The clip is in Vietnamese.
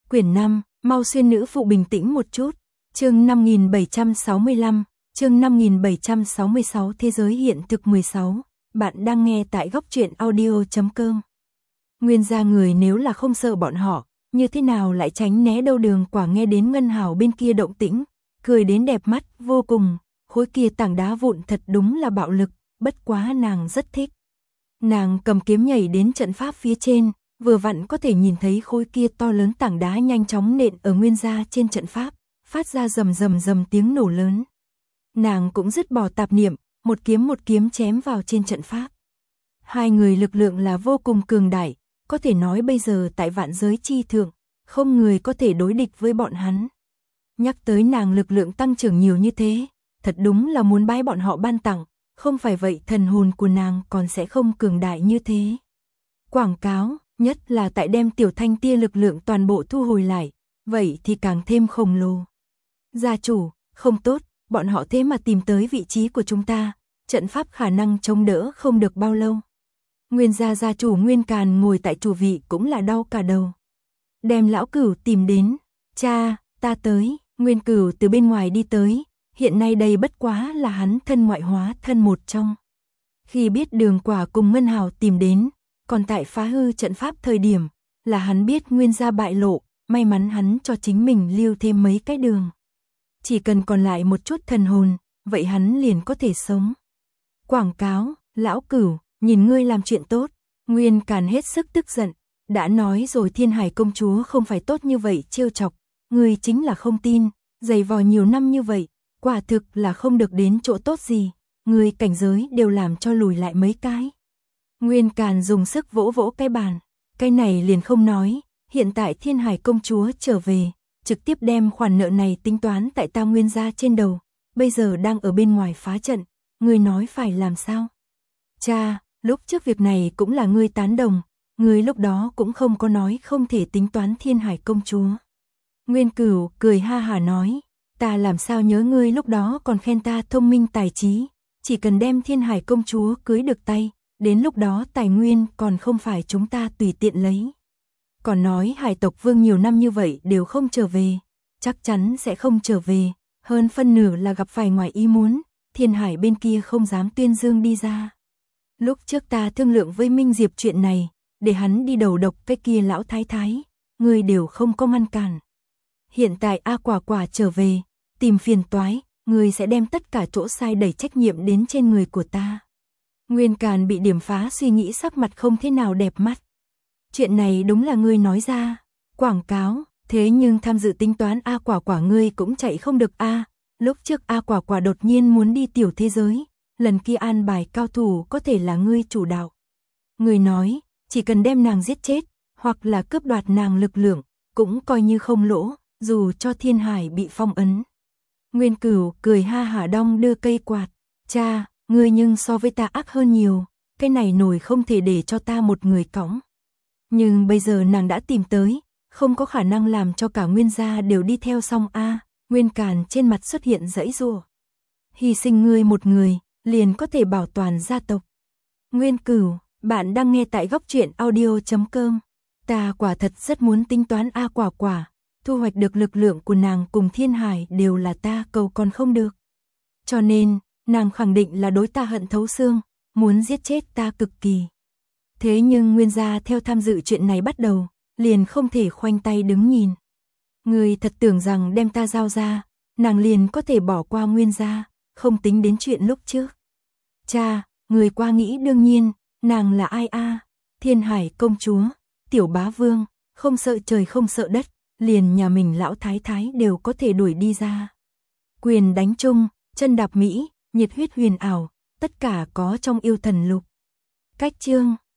Quyển 5, mau xuyên nữ phụ bình tĩnh một chút. Chương 5765, chương 5766 Thế giới hiện thực 16. Bạn đang nghe tại góc truyện audio.com. Nguyên gia người nếu là không sợ bọn họ, như thế nào lại tránh né đâu Đường Quả nghe đến Ngân Hào bên kia động tĩnh, cười đến đẹp mắt vô cùng, khối kia tảng đá vụn thật đúng là bạo lực, bất quá nàng rất thích. Nàng cầm kiếm nhảy đến trận pháp phía trên, vừa vặn có thể nhìn thấy khối kia to lớn tảng đá nhanh chóng nện ở Nguyên gia trên trận pháp, phát ra rầm rầm rầm tiếng nổ lớn. Nàng cũng dứt bỏ tạp niệm, một kiếm chém vào trên trận pháp. Hai người lực lượng là vô cùng cường đại, có thể nói bây giờ tại vạn giới chi thượng, không người có thể đối địch với bọn hắn. Nhắc tới nàng lực lượng tăng trưởng nhiều như thế, thật đúng là muốn bái bọn họ ban tặng, không phải vậy thần hồn của nàng còn sẽ không cường đại như thế. Quảng cáo, nhất là tại đem Tiểu Thanh tia lực lượng toàn bộ thu hồi lại, vậy thì càng thêm khổng lồ. Gia chủ, không tốt, bọn họ thế mà tìm tới vị trí của chúng ta, trận pháp khả năng chống đỡ không được bao lâu. Nguyên gia gia chủ Nguyên Càn ngồi tại chủ vị cũng là đau cả đầu. Đem lão Cửu tìm đến, cha, ta tới, Nguyên Cửu từ bên ngoài đi tới, hiện nay đây bất quá là hắn thân ngoại hóa thân một trong. Khi biết Đường Quả cùng Ngân Hào tìm đến, còn tại phá hư trận pháp thời điểm, là hắn biết Nguyên gia bại lộ, may mắn hắn cho chính mình lưu thêm mấy cái đường. Chỉ cần còn lại một chút thần hồn, vậy hắn liền có thể sống. Quảng cáo, lão Cửu, nhìn ngươi làm chuyện tốt, Nguyên Càn hết sức tức giận, đã nói rồi Thiên Hải công chúa không phải tốt như vậy trêu chọc, ngươi chính là không tin, giày vò nhiều năm như vậy, quả thực là không được đến chỗ tốt gì, ngươi cảnh giới đều làm cho lùi lại mấy cái. Nguyên Càn dùng sức vỗ vỗ cái bàn, cái này liền không nói, hiện tại Thiên Hải công chúa trở về, trực tiếp đem khoản nợ này tính toán tại ta Nguyên gia trên đầu, bây giờ đang ở bên ngoài phá trận, ngươi nói phải làm sao? Cha, lúc trước việc này cũng là ngươi tán đồng, ngươi lúc đó cũng không có nói không thể tính toán Thiên Hải công chúa. Nguyên Cửu cười ha hả nói, ta làm sao nhớ ngươi lúc đó còn khen ta thông minh tài trí, chỉ cần đem Thiên Hải công chúa cưới được tay, đến lúc đó tài nguyên còn không phải chúng ta tùy tiện lấy. Còn nói Hải tộc vương nhiều năm như vậy đều không trở về, chắc chắn sẽ không trở về, hơn phân nửa là gặp phải ngoài ý muốn, Thiên Hải bên kia không dám tuyên dương đi ra. Lúc trước ta thương lượng với Minh Diệp chuyện này, để hắn đi đầu độc cái kia lão thái thái, người đều không có ngăn cản. Hiện tại A Quả Quả trở về, tìm phiền toái, người sẽ đem tất cả chỗ sai đẩy trách nhiệm đến trên người của ta. Nguyên Càn bị điểm phá suy nghĩ sắc mặt không thế nào đẹp mắt. Chuyện này đúng là ngươi nói ra, quảng cáo, thế nhưng tham dự tính toán A Quả Quả ngươi cũng chạy không được a. Lúc trước A Quả Quả đột nhiên muốn đi tiểu thế giới, lần kia an bài cao thủ có thể là ngươi chủ đạo. Ngươi nói, chỉ cần đem nàng giết chết, hoặc là cướp đoạt nàng lực lượng, cũng coi như không lỗ, dù cho Thiên Hải bị phong ấn. Nguyên Cửu cười ha hả đong đưa cây quạt, cha, ngươi nhưng so với ta ác hơn nhiều, cái này nổi không thể để cho ta một người cõng. Nhưng bây giờ nàng đã tìm tới, không có khả năng làm cho cả Nguyên gia đều đi theo xong a. Nguyên Càn trên mặt xuất hiện giãy giụa. Hy sinh ngươi một người, liền có thể bảo toàn gia tộc. Nguyên Cửu, bạn đang nghe tại góc truyện audio.com. Ta quả thật rất muốn tính toán A Quả Quả, thu hoạch được lực lượng của nàng cùng Thiên Hải đều là ta cầu còn không được. Cho nên, nàng khẳng định là đối ta hận thấu xương, muốn giết chết ta cực kỳ. Thế nhưng Nguyên gia theo tham dự chuyện này bắt đầu, liền không thể khoanh tay đứng nhìn. Ngươi thật tưởng rằng đem ta giao ra, nàng liền có thể bỏ qua Nguyên gia, không tính đến chuyện lúc trước. Cha, người qua nghĩ đương nhiên, nàng là ai a? Thiên Hải công chúa, tiểu bá vương, không sợ trời không sợ đất, liền nhà mình lão thái thái đều có thể đuổi đi ra. Quyền đánh chung, chân đạp mỹ, nhiệt huyết huyền ảo, tất cả có trong yêu thần lục. Cách chương,